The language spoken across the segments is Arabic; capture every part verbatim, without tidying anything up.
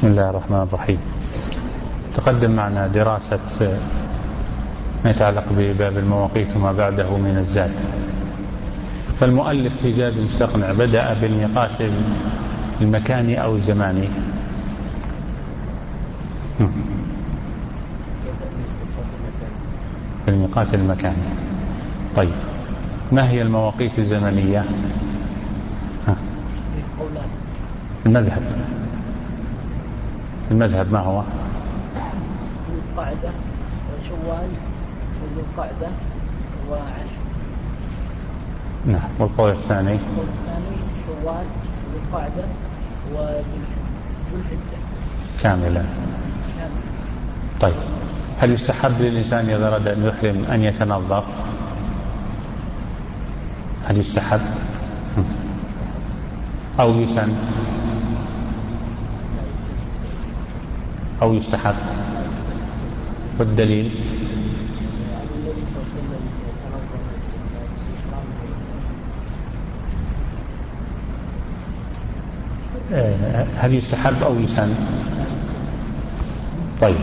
بسم الله الرحمن الرحيم. تقدم معنا دراسة ما يتعلق بباب المواقيت وما بعده من الزاد. فالمؤلف في زاد المستقنع بدأ بالميقات المكاني أو الزماني. الميقات المكاني. طيب، ما هي المواقيت الزمنية؟ ها. المذهب المذهب ما هو؟ القعدة وشوال وذو القعدة وعشر. نعم. والقول الثاني؟ القول الثاني شوال وذو القعدة وذو الحجة كاملا. طيب، هل يستحب للإنسان إذا أراد أن يحرم أن يتنظف؟ هل يستحب أو يسن أو يستحب؟ والدليل؟ هل يستحب أو يسن؟ طيب،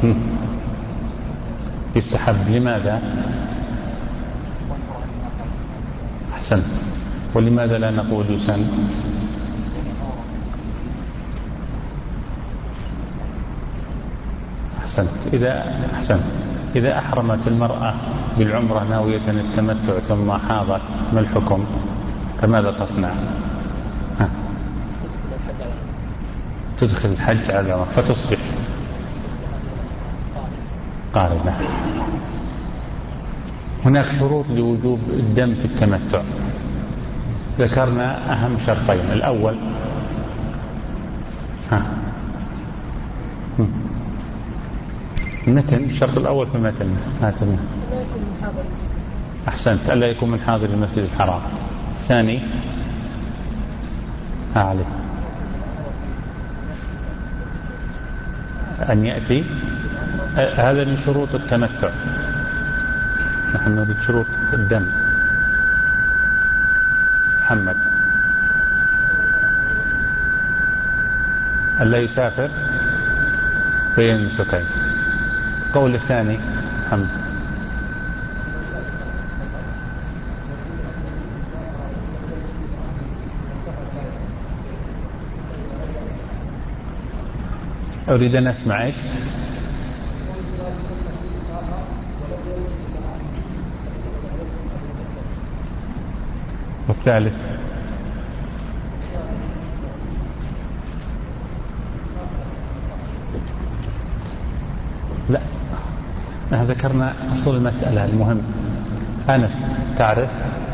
يستحب. لماذا؟ أحسنت. ولماذا لا نقول يسن؟ أحسنت. إذا أحسنت إذا أحرمت المرأة بالعمرة ناوية التمتع ثم حاضت، ما الحكم؟ فماذا تصنع؟ ها. تدخل الحج على العمرة فتصبح قارنة. هناك شروط لوجوب الدم في التمتع. ذكرنا أهم شرطين. الأول ها المتن. الشرط الأول في المتن هاتنا. أحسنت. ألا يكون من حاضر المسجد الحرام. الثاني ها عليه أن يأتي. هذا من شروط التمتع. نحن نريد شروط الدم. محمد ألا يسافر بين النسكين. القول الثاني محمد أريد أن أسمع إيش؟ والثالث لا، نحن ذكرنا أصل المسألة المهم. أنس تعرف؟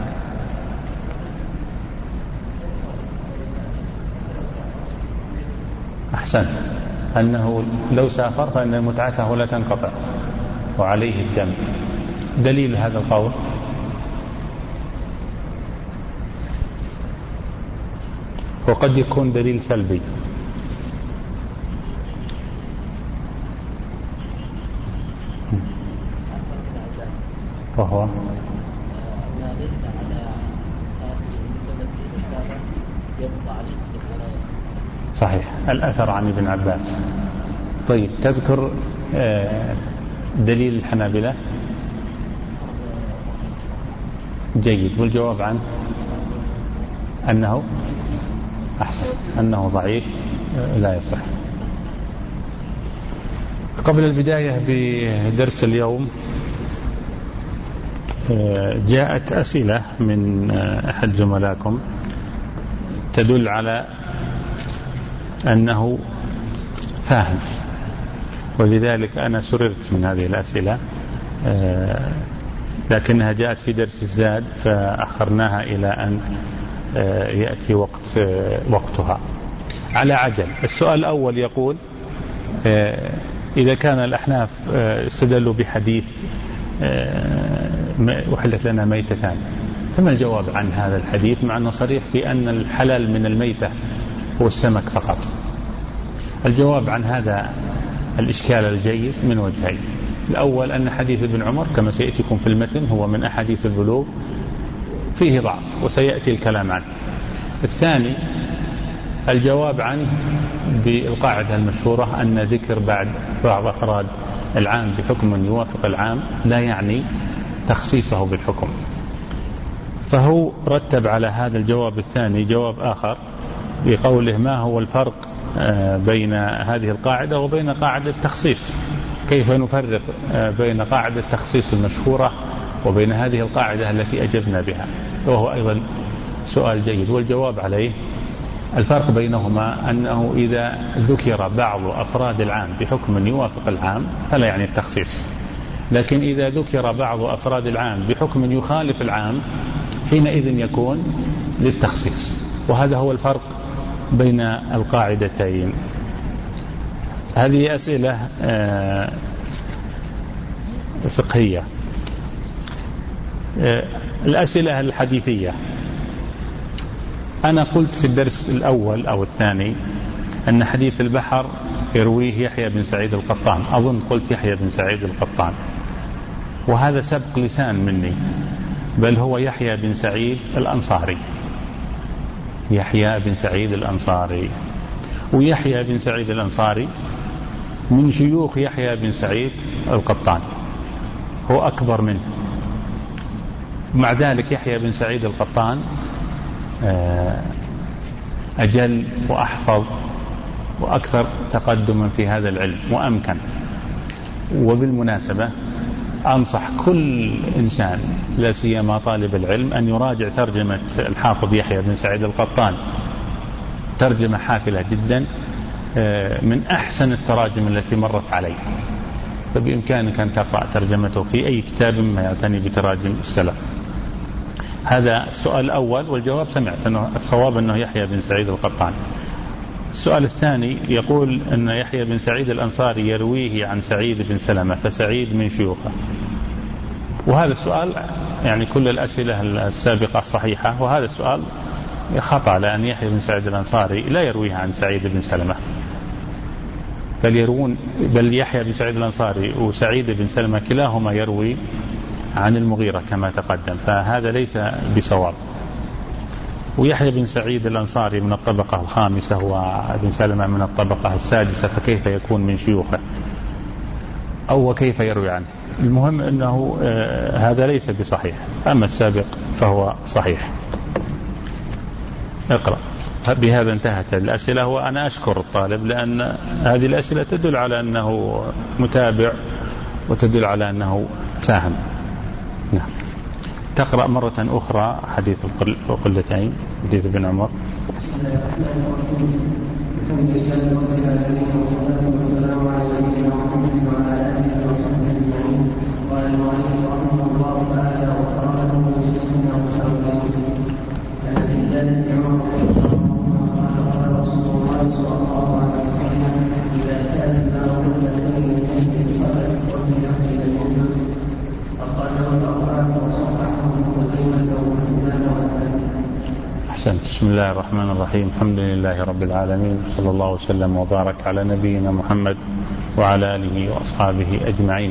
أحسن. أنه لو سافر فإن متعته لا تنقطع وعليه الدم. دليل هذا القول؟ وقد يكون دليل سلبي. وهو صحيح الأثر عن ابن عباس. طيب، تذكر دليل الحنابلة؟ جيد. والجواب عنه أنه أحسن أنه ضعيف لا يصح. قبل البداية بدرس اليوم جاءت أسئلة من أحد زملائكم تدل على أنه فاهم، ولذلك أنا سررت من هذه الأسئلة، لكنها جاءت في درس الزاد فأخرناها إلى أن يأتي وقت وقتها على عجل. السؤال الأول يقول: إذا كان الأحناف استدلوا بحديث وحلت لنا ميتتان، فما الجواب عن هذا الحديث مع أنه صريح في أن الحلال من الميتة هو السمك فقط؟ الجواب عن هذا الإشكال الجيد من وجهين. الأول أن حديث ابن عمر كما سيأتيكم في المتن هو من أحاديث البلوغ، فيه ضعف وسيأتي الكلام عنه. الثاني الجواب عنه بالقاعدة المشهورة أن ذكر بعد بعض أفراد العام بحكم يوافق العام لا يعني تخصيصه بالحكم. فهو رتب على هذا الجواب الثاني جواب آخر بقوله ما هو الفرق بين هذه القاعدة وبين قاعدة التخصيص، كيف نفرق بين قاعدة التخصيص المشهورة وبين هذه القاعدة التي أجبنا بها، وهو أيضا سؤال جيد. والجواب عليه الفرق بينهما أنه إذا ذكر بعض أفراد العام بحكم يوافق العام فلا يعني التخصيص، لكن إذا ذكر بعض أفراد العام بحكم يخالف العام حينئذ يكون للتخصيص. وهذا هو الفرق بين القاعدتين. هذه أسئلة فقهية. الأسئلة الحديثية، أنا قلت في الدرس الأول أو الثاني أن حديث البحر يرويه يحيى بن سعيد القطان، أظن قلت يحيى بن سعيد القطان، وهذا سبق لسان مني، بل هو يحيى بن سعيد الأنصاري، يحيى بن سعيد الأنصاري. ويحيى بن سعيد الأنصاري من شيوخ يحيى بن سعيد القطان، هو أكبر منه. مع ذلك يحيى بن سعيد القطان أجل وأحفظ وأكثر تقدما في هذا العلم وأمكن. وبالمناسبة أنصح كل إنسان لا سيما طالب العلم أن يراجع ترجمة الحافظ يحيى بن سعيد القطان، ترجمة حافلة جدا من أحسن التراجم التي مرت علي، فبإمكانك أن تقرأ ترجمته في أي كتاب ما يعتني بتراجم السلف. هذا السؤال الأول، والجواب سمعت أنه الصواب أنه يحيى بن سعيد القطان. السؤال الثاني يقول أن يحيى بن سعيد الأنصاري يرويه عن سعيد بن سلمة، فسعيد من شيوخه. وهذا السؤال يعني كل الأسئلة السابقة صحيحة، وهذا السؤال خطأ، لأن يحيى بن سعيد الأنصاري لا يرويه عن سعيد بن سلمة، بل يروون بل يحيى بن سعيد الأنصاري وسعيد بن سلمة كلاهما يروي عن المغيرة كما تقدم، فهذا ليس بصواب. ويحيى بن سعيد الأنصاري من الطبقة الخامسة وابن سلمة من الطبقة السادسة، فكيف يكون من شيوخه أو كيف يروي عنه؟ المهم أنه آه هذا ليس بصحيح، أما السابق فهو صحيح. اقرأ. بهذا انتهت الأسئلة، وأنا أشكر الطالب لأن هذه الأسئلة تدل على أنه متابع وتدل على أنه فاهم. نعم. تقرأ مرة أخرى حديث القلتين، حديث ابن عمر. الحمد لله رب العالمين، والصلاة والسلام على نبينا محمد وعلى آله وصحبه أجمعين. قال المؤلف رحمه الله تعالى: وقال له شيخنا وشاورنا عن عبد الله بن عمر قال قال رسول الله صلى الله عليه وسلم: إذا كان الماء قلتين يشتهي الخبث ومن إلى الجنة. أخرجه الأربعة وصححه ابن خزيمة وابن حبان والحاكم. أحسنت. بسم الله الرحمن الرحيم. الحمد لله رب العالمين، صلى الله وسلم وبارك على نبينا محمد وعلى آله وأصحابه أجمعين.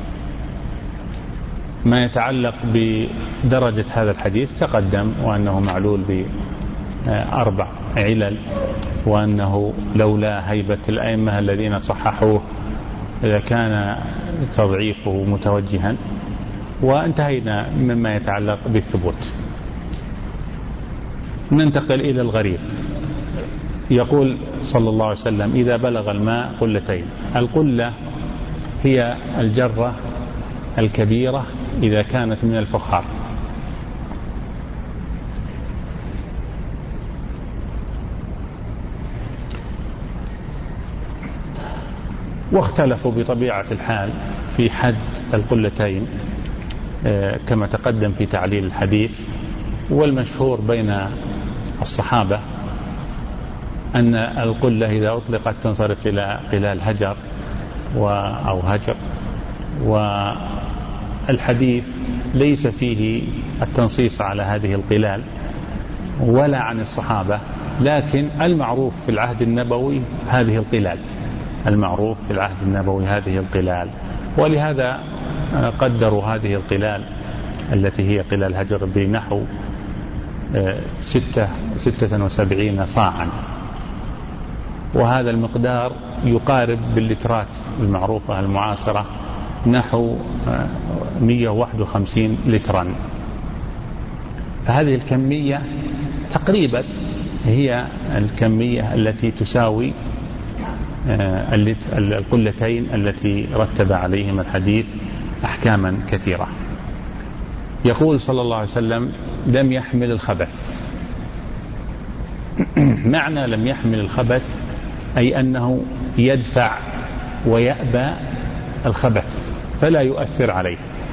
ما يتعلق بدرجة هذا الحديث تقدم، وأنه معلول بأربع علل، وأنه لولا هيبة الأئمة الذين صححوه كان تضعيفه متوجها. وانتهينا مما يتعلق بالثبوت. ننتقل إلى الغريب. يقول صلى الله عليه وسلم: إذا بلغ الماء قلتين. القلة هي الجرة الكبيرة إذا كانت من الفخار. واختلفوا بطبيعة الحال في حد القلتين كما تقدم في تعليل الحديث. والمشهور بين الصحابة أن القلة إذا أطلقت تنصرف إلى قلال هجر أو هجر، والحديث ليس فيه التنصيص على هذه القلال ولا عن الصحابة، لكن المعروف في العهد النبوي هذه القلال، المعروف في العهد النبوي هذه القلال. ولهذا قدروا هذه القلال التي هي قلال هجر بنحو ستة ستة وسبعين صاعا، وهذا المقدار يقارب باللترات المعروفة المعاصرة نحو مئة وواحد وخمسين لترا. فهذه الكمية تقريبا هي الكمية التي تساوي القلتين التي رتب عليهم الحديث أحكاما كثيرة. يقول صلى الله عليه وسلم: لم يحمل الخبث. معنى لم يحمل الخبث أي أنه يدفع ويأبى الخبث فلا يؤثر عليه.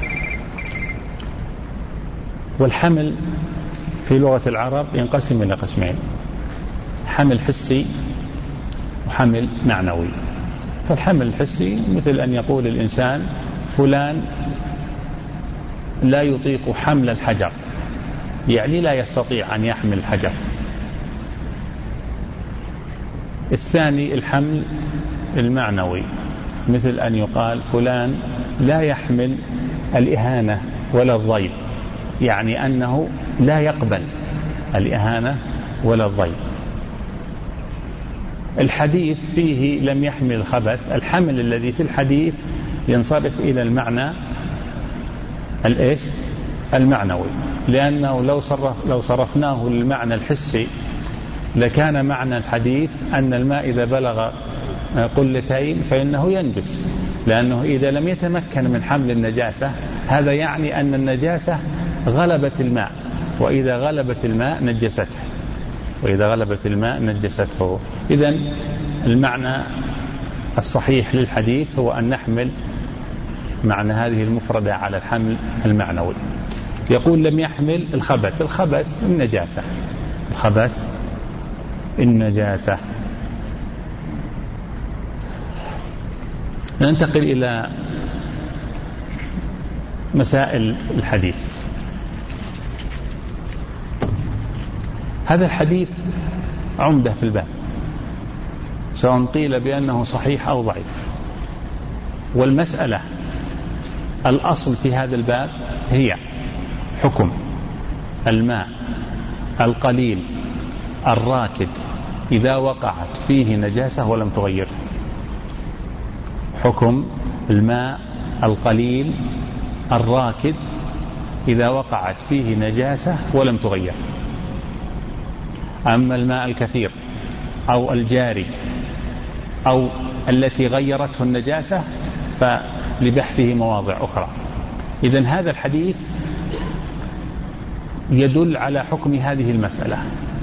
والحمل في لغة العرب ينقسم إلى قسمين: حمل حسي وحمل معنوي. فالحمل الحسي مثل أن يقول الإنسان: فلان لا يطيق حمل الحجر، يعني لا يستطيع أن يحمل الحجر. الثاني الحمل المعنوي، مثل أن يقال: فلان لا يحمل الإهانة ولا الضيب، يعني أنه لا يقبل الإهانة ولا الضيب. الحديث فيه لم يحمل الخبث، الحمل الذي في الحديث ينصرف إلى المعنى الإيش؟ المعنوي، لأنه لو صرف لو صرفناه للمعنى الحسي لكان معنى الحديث أن الماء إذا بلغ قلتين فإنه ينجس، لأنه إذا لم يتمكن من حمل النجاسة هذا يعني أن النجاسة غلبت الماء، وإذا غلبت الماء نجسته وإذا غلبت الماء نجسته. إذن المعنى الصحيح للحديث هو أن نحمل معنى هذه المفردة على الحمل المعنوي. يقول: لم يحمل الخبث. الخبث النجاسة، الخبث النجاسة. ننتقل إلى مسائل الحديث. هذا الحديث عمدة في الباب، سواء قيل بأنه صحيح أو ضعيف. والمسألة الأصل في هذا الباب هي حكم الماء القليل الراكد إذا وقعت فيه نجاسة ولم تغيره. حكم الماء القليل الراكد إذا وقعت فيه نجاسة ولم تغير. أما الماء الكثير أو الجاري أو التي غيرته النجاسة فلبحثه مواضع أخرى. إذن هذا الحديث يدل على حكم هذه المسألة.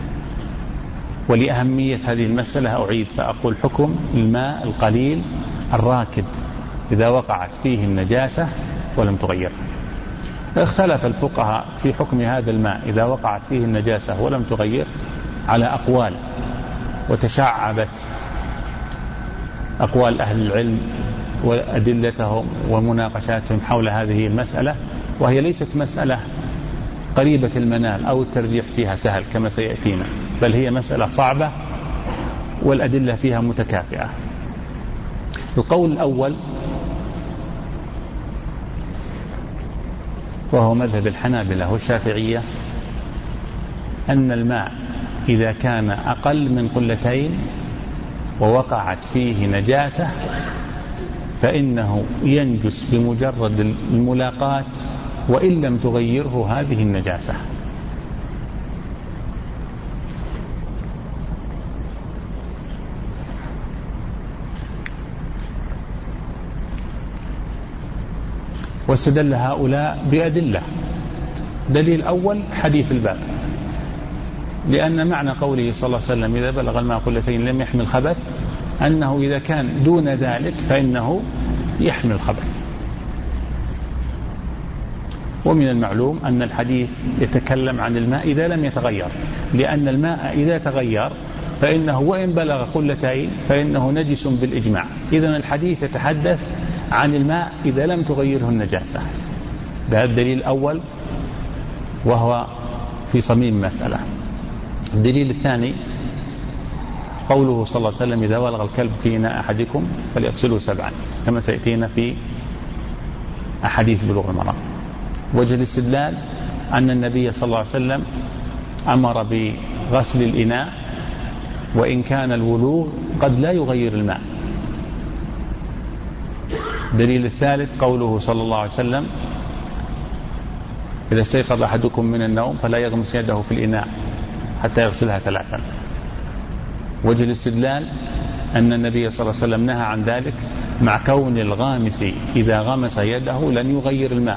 ولأهمية هذه المسألة أعيد فأقول: حكم الماء القليل الراكد إذا وقعت فيه النجاسة ولم تغير. اختلف الفقهاء في حكم هذا الماء إذا وقعت فيه النجاسة ولم تغير على أقوال، وتشعبت أقوال أهل العلم وأدلتهم ومناقشاتهم حول هذه المسألة، وهي ليست مسألة قريبة المنال أو الترجيح فيها سهل كما سيأتينا، بل هي مسألة صعبة والأدلة فيها متكافئة. القول الأول وهو مذهب الحنابلة والشافعية أن الماء إذا كان أقل من قلتين ووقعت فيه نجاسة فإنه ينجس بمجرد الملاقاة وإن لم تغيره هذه النجاسة. واستدل هؤلاء بأدلة. دليل أول حديث الباب، لأن معنى قوله صلى الله عليه وسلم: إذا بلغ الماء قلتين لم يحمل خبث، أنه إذا كان دون ذلك فإنه يحمل خبث. ومن المعلوم أن الحديث يتكلم عن الماء إذا لم يتغير، لأن الماء إذا تغير فإنه وإن بلغ قلتين فإنه نجس بالإجماع. إذن الحديث يتحدث عن الماء إذا لم تغيره النجاسة. هذا الدليل الأول وهو في صميم مسألة. الدليل الثاني قوله صلى الله عليه وسلم: إذا ولغ الكلب في إناء أحدكم فليغسله سبعا، كما سيأتينا في أحاديث بلوغ المرام. وجه الاستدلال أن النبي صلى الله عليه وسلم أمر بغسل الإناء وإن كان الولوغ قد لا يغير الماء. دليل الثالث قوله صلى الله عليه وسلم: إذا استيقظ أحدكم من النوم فلا يغمس يده في الإناء حتى يغسلها ثلاثا. وجه الاستدلال أن النبي صلى الله عليه وسلم نهى عن ذلك، مع كون الغامس إذا غمس يده لن يغير الماء.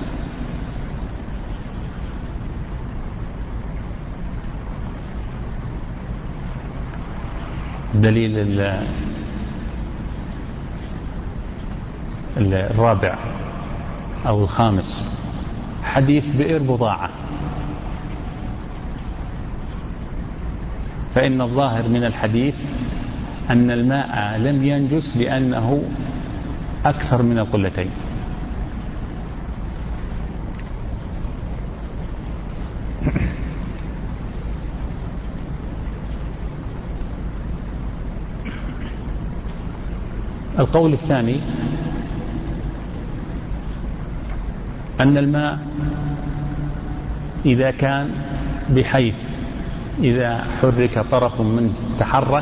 دليل الرابع أو الخامس حديث بئر بضاعة، فإن الظاهر من الحديث أن الماء لم ينجس لأنه أكثر من القلتين. القول الثاني أن الماء إذا كان بحيث إذا حرك طرف منه تحرك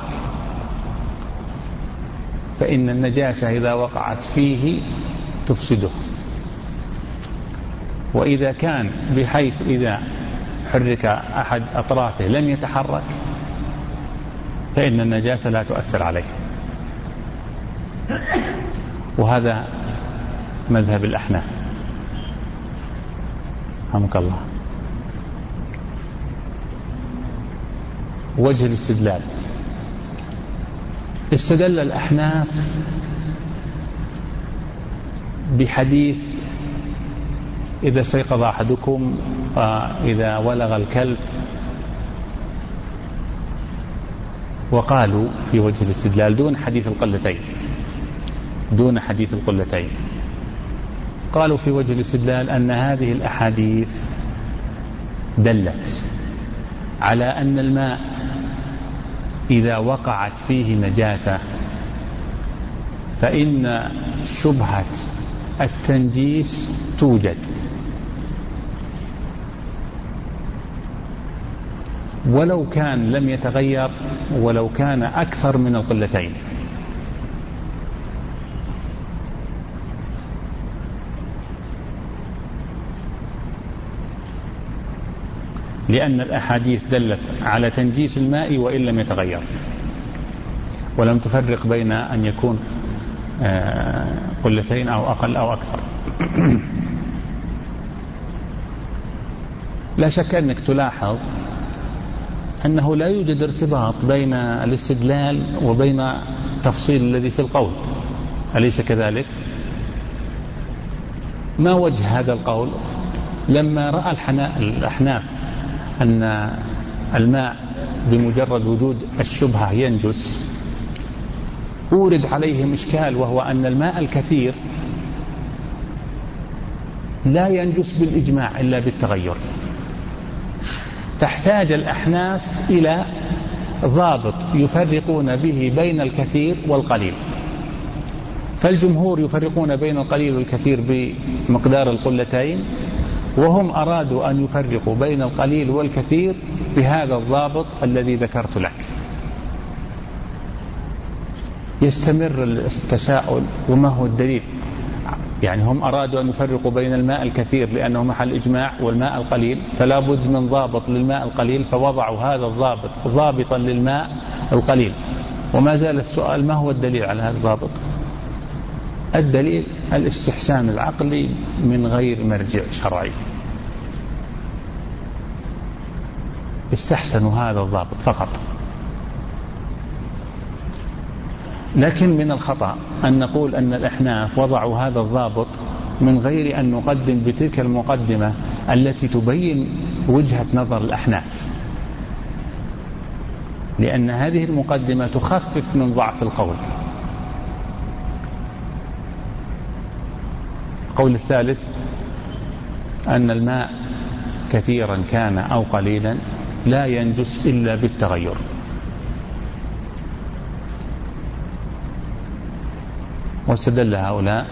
فإن النجاسة إذا وقعت فيه تفسده، وإذا كان بحيث إذا حرك أحد أطرافه لم يتحرك فإن النجاسة لا تؤثر عليه. وهذا مذهب الأحناف رحمك الله. وجه الاستدلال: استدل الأحناف بحديث إذا استيقظ أحدكم إذا ولغ الكلب، وقالوا في وجه الاستدلال دون حديث القلتين دون حديث القلتين قالوا في وجه الاستدلال أن هذه الأحاديث دلت على أن الماء إذا وقعت فيه نجاسة فإن شبهة التنجيس توجد، ولو كان لم يتغير ولو كان أكثر من القلتين. لأن الأحاديث دلت على تنجيس الماء وإن لم يتغير، ولم تفرق بين أن يكون قلتين أو أقل أو أكثر. لا شك أنك تلاحظ أنه لا يوجد ارتباط بين الاستدلال وبين تفصيل الذي في القول، أليس كذلك؟ ما وجه هذا القول؟ لما رأى الأحناف أن الماء بمجرد وجود الشبهة ينجس، أورد عليهم إشكال، وهو أن الماء الكثير لا ينجس بالإجماع إلا بالتغير. تحتاج الأحناف إلى ضابط يفرقون به بين الكثير والقليل، فالجمهور يفرقون بين القليل والكثير بمقدار القلتين، وهم أرادوا أن يفرقوا بين القليل والكثير بهذا الضابط الذي ذكرت لك. يستمر التساؤل: وما هو الدليل؟ يعني هم أرادوا أن يفرقوا بين الماء الكثير لأنه محل إجماع والماء القليل، فلا بد من ضابط للماء القليل، فوضعوا هذا الضابط ضابطا للماء القليل. وما زال السؤال: ما هو الدليل على هذا الضابط؟ الدليل الاستحسان العقلي من غير مرجع شرعي. استحسنوا هذا الضابط فقط. لكن من الخطأ أن نقول أن الأحناف وضعوا هذا الضابط من غير أن نقدم بتلك المقدمة التي تبين وجهة نظر الأحناف، لأن هذه المقدمة تخفف من ضعف القول. القول الثالث أن الماء كثيرا كان أو قليلا لا ينجس إلا بالتغير. واستدل هؤلاء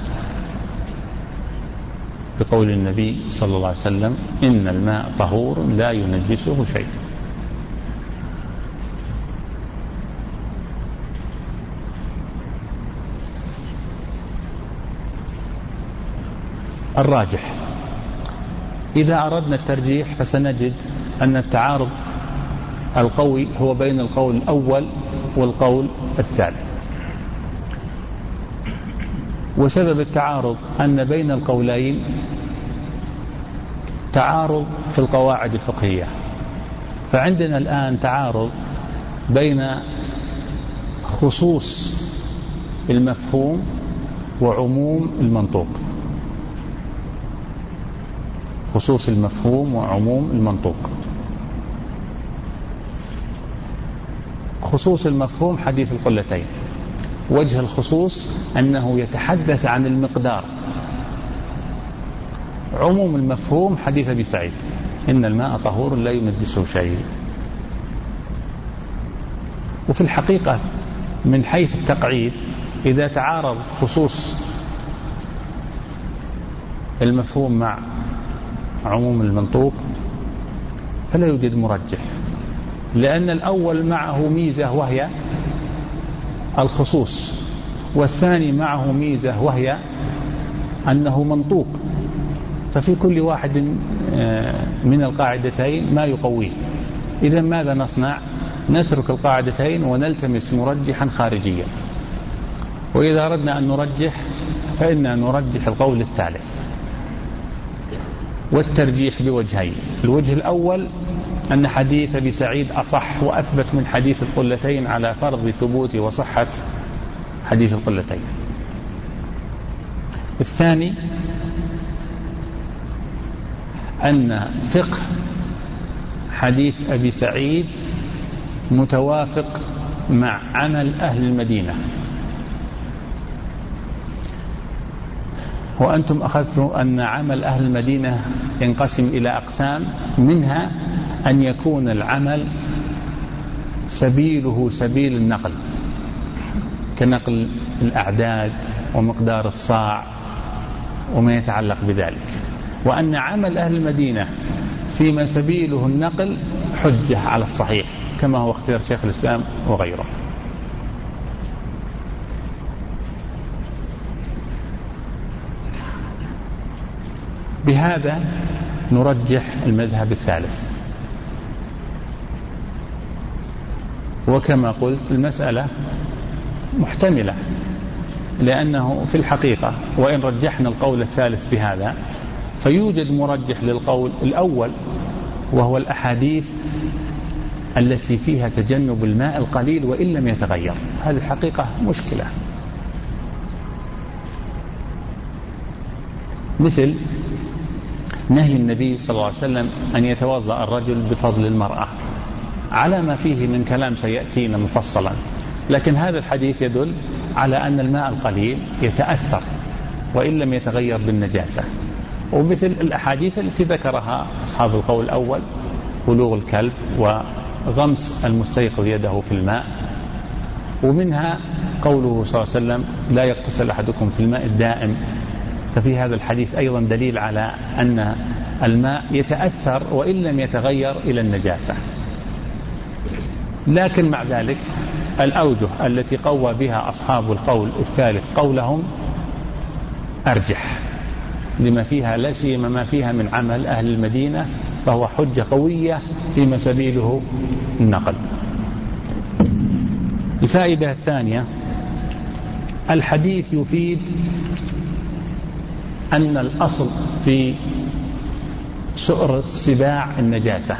بقول النبي صلى الله عليه وسلم: إن الماء طهور لا ينجسه شيء. الراجح. إذا أردنا الترجيح فسنجد أن التعارض القوي هو بين القول الأول والقول الثالث. وسبب التعارض أن بين القولين تعارض في القواعد الفقهية. فعندنا الآن تعارض بين خصوص المفهوم وعموم المنطوق. خصوص المفهوم وعموم المنطوق. خصوص المفهوم حديث القلتين. وجه الخصوص أنه يتحدث عن المقدار. عموم المفهوم حديث أبي سعيد إن الماء طهور لا ينجسه شيء. وفي الحقيقة من حيث التقعيد إذا تعارض خصوص المفهوم مع عموم المنطوق فلا يوجد مرجح، لأن الأول معه ميزة وهي الخصوص، والثاني معه ميزة وهي أنه منطوق، ففي كل واحد من القاعدتين ما يقويه. إذا ماذا نصنع؟ نترك القاعدتين ونلتمس مرجحا خارجيا. وإذا أردنا أن نرجح فإننا نرجح القول الثالث. والترجيح بوجهين: الوجه الأول أن حديث أبي سعيد أصح وأثبت من حديث القلتين على فرض ثبوت وصحة حديث القلتين. الثاني أن فقه حديث أبي سعيد متوافق مع عمل أهل المدينة. وأنتم أخذتم أن عمل أهل المدينة ينقسم إلى أقسام، منها أن يكون العمل سبيله سبيل النقل كنقل الأعداد ومقدار الصاع وما يتعلق بذلك، وأن عمل أهل المدينة فيما سبيله النقل حجة على الصحيح كما هو اختيار شيخ الإسلام وغيره. بهذا نرجح المذهب الثالث. وكما قلت المسألة محتملة، لأنه في الحقيقة وإن رجحنا القول الثالث بهذا فيوجد مرجح للقول الأول، وهو الأحاديث التي فيها تجنب الماء القليل وإن لم يتغير. هذه الحقيقة مشكلة، مثل نهي النبي صلى الله عليه وسلم أن يتوضأ الرجل بفضل المرأة على ما فيه من كلام سيأتينا مفصلا، لكن هذا الحديث يدل على أن الماء القليل يتأثر وإن لم يتغير بالنجاسة. ومثل الأحاديث التي ذكرها أصحاب القول الأول: بلوغ الكلب وغمس المستيقظ يده في الماء. ومنها قوله صلى الله عليه وسلم: لا يغتسل أحدكم في الماء الدائم. ففي هذا الحديث أيضا دليل على أن الماء يتأثر وإن لم يتغير إلى النجاسة. لكن مع ذلك الأوجه التي قوى بها أصحاب القول الثالث قولهم أرجح لما فيها، لا سيما ما فيها من عمل أهل المدينة، فهو حجة قوية فيما سبيله النقل. الفائدة الثانية: الحديث يفيد أن الأصل في سؤر السباع النجاسة.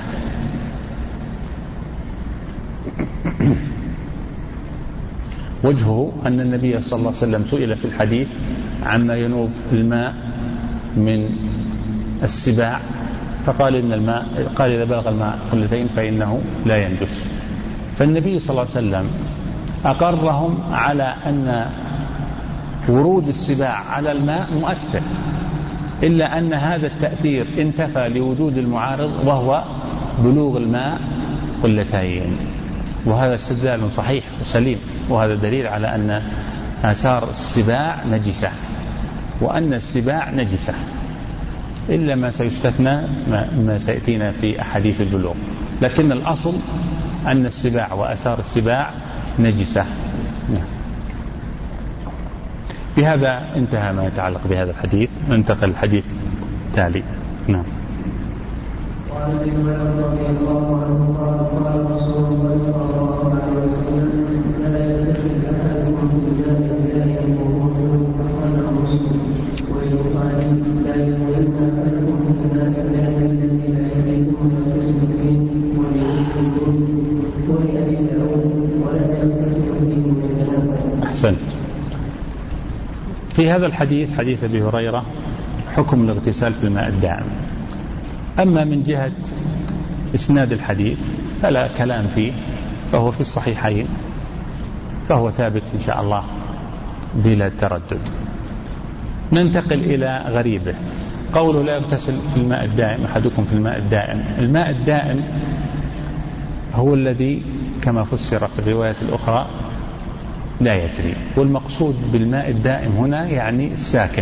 وجهه أن النبي صلى الله عليه وسلم سئل في الحديث عما ينوب الماء من السباع فقال إن الماء قال إذا بلغ الماء قلتين فإنه لا ينجس. فالنبي صلى الله عليه وسلم أقرهم على أن ورود السباع على الماء مؤثر، إلا أن هذا التأثير انتفى لوجود المعارض وهو بلوغ الماء قلتين. وهذا استدلال صحيح وسليم، وهذا دليل على أن آثار السباع نجسة، وأن السباع نجسة إلا ما سيستثنى ما سيأتينا في أحاديث البلوغ، لكن الأصل أن السباع وآثار السباع نجسة. بهذا انتهى ما يتعلق بهذا الحديث. ننتقل الحديث التالي. نعم. وعن ابي هريره رضي الله عنه قال قال رسول الله صلى الله عليه وسلم لا يغتسل احدكم بماء دائم وهو اخرجه مسلم وللبخاري لا يغتسل احدكم بماء دائم الذي لا يزيدون يغتسل فيه وليغتسل ولابي داود ولا يغتسل فيه من الجنابه. احسنت. في هذا الحديث حديث ابي هريره حكم الاغتسال في الماء الدائم. أما من جهة إسناد الحديث فلا كلام فيه، فهو في الصحيحين، فهو ثابت إن شاء الله بلا تردد. ننتقل إلى غريبه. قوله لا يغتسل في الماء الدائم أحدكم في الماء الدائم. الماء الدائم هو الذي كما فسر في الرواية الأخرى لا يجري، والمقصود بالماء الدائم هنا يعني الساكن،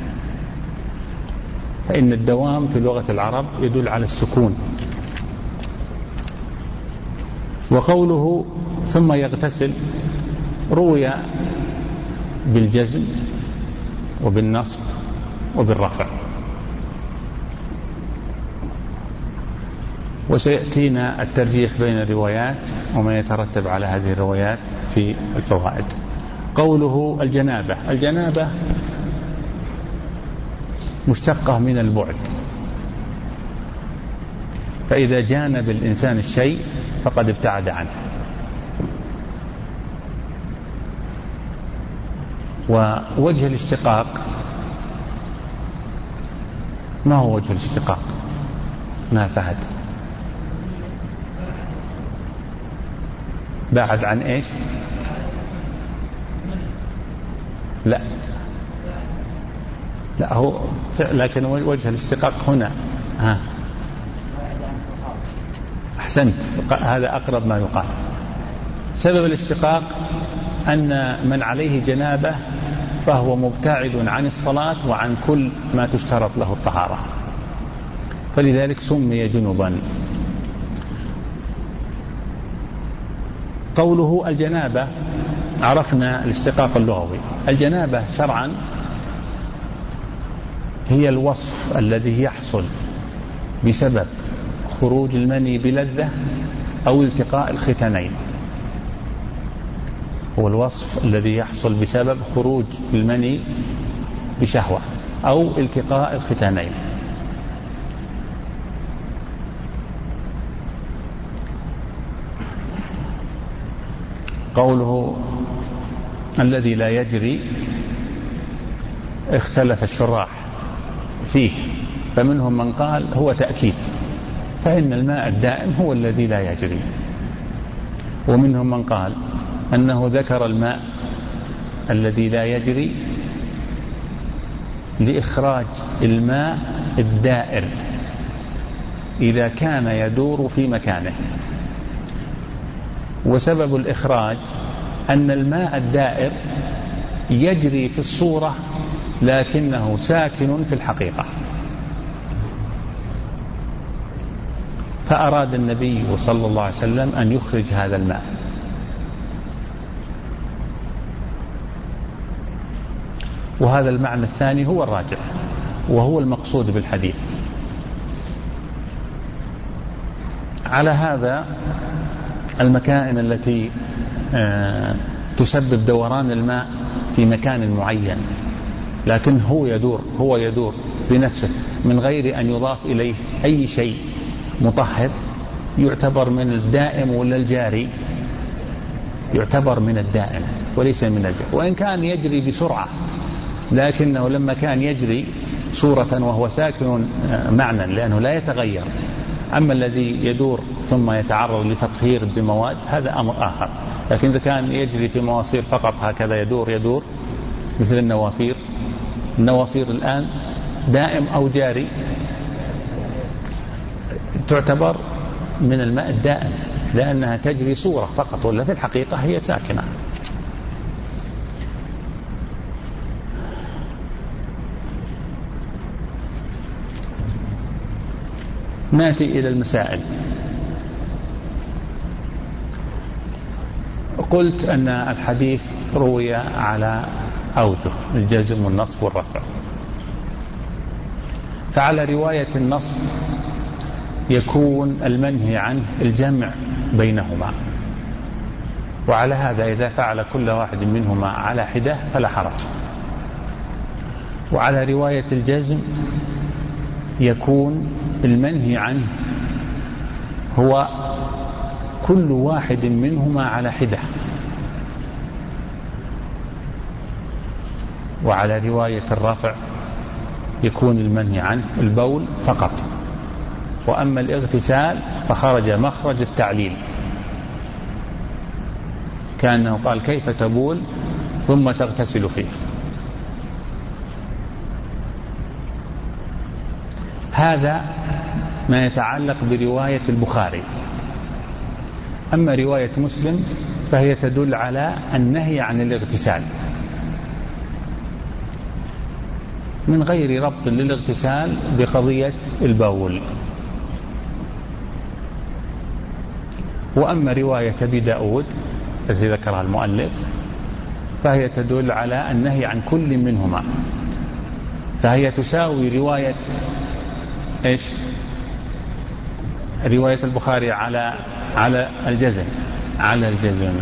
فإن الدوام في لغة العرب يدل على السكون. وقوله ثم يغتسل روي بالجزم وبالنصب وبالرفع، وسيأتينا الترجيح بين الروايات وما يترتب على هذه الروايات في الفوائد. قوله الجنابة. الجنابة مشتقة من البعد، فإذا جانب الإنسان الشيء فقد ابتعد عنه. ووجه الاشتقاق ما هو وجه الاشتقاق؟ ما فهد بعد عن إيش؟ لا لا هو لكن وجه الاشتقاق هنا ها أحسنت، هذا أقرب ما يقال. سبب الاشتقاق أن من عليه جنابة فهو مبتعد عن الصلاة وعن كل ما تشترط له الطهارة، فلذلك سمي جنبا. قوله الجنابة عرفنا الاشتقاق اللغوي. الجنابة شرعا هي الوصف الذي يحصل بسبب خروج المني بلذة أو التقاء الختانين. هو الوصف الذي يحصل بسبب خروج المني بشهوة أو التقاء الختانين. قوله الذي لا يجري اختلف الشراح فيه، فمنهم من قال هو تأكيد، فإن الماء الدائم هو الذي لا يجري، ومنهم من قال أنه ذكر الماء الذي لا يجري لإخراج الماء الدائر إذا كان يدور في مكانه. وسبب الإخراج أن الماء الدائر يجري في الصورة لكنه ساكن في الحقيقة، فأراد النبي صلى الله عليه وسلم أن يخرج هذا الماء. وهذا المعنى الثاني هو الراجح وهو المقصود بالحديث. على هذا المكائن التي تسبب دوران الماء في مكان معين لكن هو يدور هو يدور بنفسه من غير أن يضاف إليه أي شيء مطهر، يعتبر من الدائم ولا الجاري؟ يعتبر من الدائم وليس من الجاري، وإن كان يجري بسرعة لكنه لما كان يجري صورة وهو ساكن معنى لأنه لا يتغير. أما الذي يدور ثم يتعرض لتطهير بمواد هذا أمر آخر. لكن إذا كان يجري في مواسير فقط هكذا يدور يدور مثل النوافير، النوافير الآن دائم أو جاري تعتبر من الماء الدائم لأنها تجري صورة فقط، ولا في الحقيقة هي ساكنة. نأتي إلى المسائل. قلت أن الحديث روي على أوجه: الجزم والنصب والرفع. فعلى رواية النصب يكون المنهي عنه الجمع بينهما، وعلى هذا إذا فعل كل واحد منهما على حدة فلا حرج. وعلى رواية الجزم يكون المنهي عنه هو كل واحد منهما على حدة. وعلى رواية الرفع يكون المنهي عنه البول فقط، وأما الاغتسال فخرج مخرج التعليل، كأنه قال: كيف تبول ثم تغتسل فيه. هذا ما يتعلق برواية البخاري. أما رواية مسلم فهي تدل على النهي عن الاغتسال من غير ربط للاغتسال بقضية البول. وأما رواية أبي داود التي ذكرها المؤلف فهي تدل على النهي عن كل منهما، فهي تساوي رواية إيش؟ رواية البخاري على على الجزم على الجزم.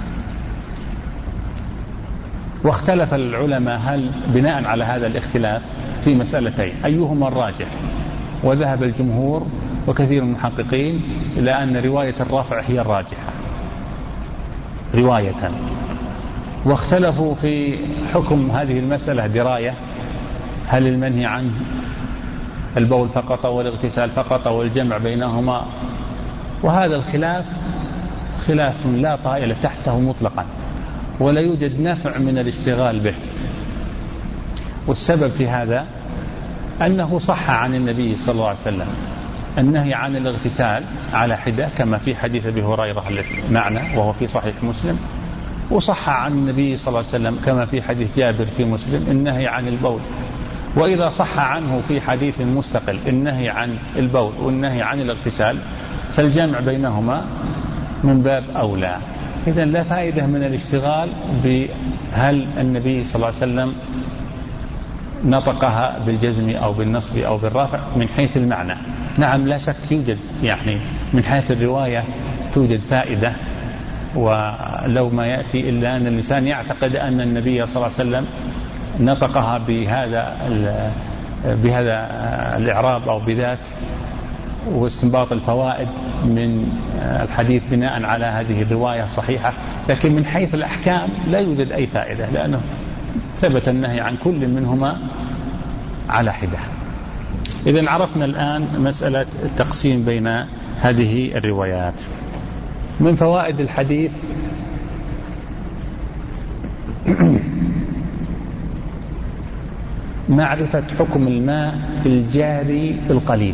واختلف العلماء هل بناء على هذا الاختلاف في مسألتين أيهما الراجح، وذهب الجمهور وكثير من المحققين إلى أن رواية الرفع هي الراجحة رواية. واختلفوا في حكم هذه المسألة دراية: هل المنهي عنه البول فقط والاغتسال فقط والجمع بينهما؟ وهذا الخلاف خلاف لا طائل تحته مطلقا، ولا يوجد نفع من الاشتغال به. والسبب في هذا أنه صح عن النبي صلى الله عليه وسلم النهي عن الاغتسال على حدة كما في حديث أبي هريرة الذي معنا وهو في صحيح مسلم، وصح عن النبي صلى الله عليه وسلم كما في حديث جابر في مسلم النهي عن البول. وإذا صح عنه في حديث مستقل النهي عن البول والنهي عن الاغتسال فالجمع بينهما من باب أولى. إذن لا فائدة من الاشتغال بهل النبي صلى الله عليه وسلم نطقها بالجزم أو بالنصب أو بالرفع من حيث المعنى. نعم لا شك يوجد يعني من حيث الرواية توجد فائدة، ولو ما يأتي إلا أن الإنسان يعتقد أن النبي صلى الله عليه وسلم نطقها بهذا بهذا الإعراب أو بذات، واستنباط الفوائد من الحديث بناء على هذه الرواية صحيحة، لكن من حيث الأحكام لا يوجد أي فائدة، لأنه ثبت النهي عن كل منهما على حدة. إذن عرفنا الآن مسألة التقسيم بين هذه الروايات. من فوائد الحديث معرفة حكم الماء في الجاري القليل،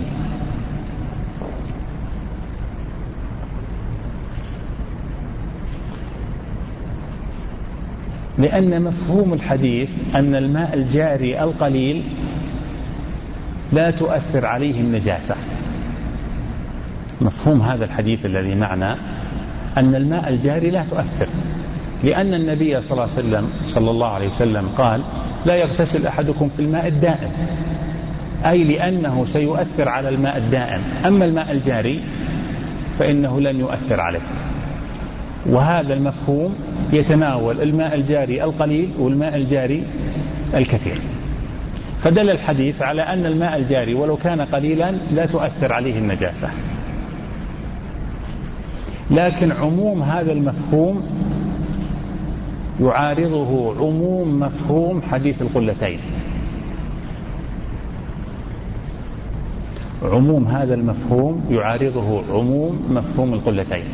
لأن مفهوم الحديث أن الماء الجاري القليل لا تؤثر عليه النجاسة. مفهوم هذا الحديث الذي معنا أن الماء الجاري لا تؤثر، لأن النبي صلى الله عليه وسلم صلى الله عليه وسلم قال: لا يغتسل أحدكم في الماء الدائم، أي لأنه سيؤثر على الماء الدائم. أما الماء الجاري فإنه لن يؤثر عليه. وهذا المفهوم يتناول الماء الجاري القليل والماء الجاري الكثير، فدل الحديث على أن الماء الجاري ولو كان قليلا لا تؤثر عليه النجاسة. لكن عموم هذا المفهوم يعارضه عموم مفهوم حديث القلتين. عموم هذا المفهوم يعارضه عموم مفهوم القلتين،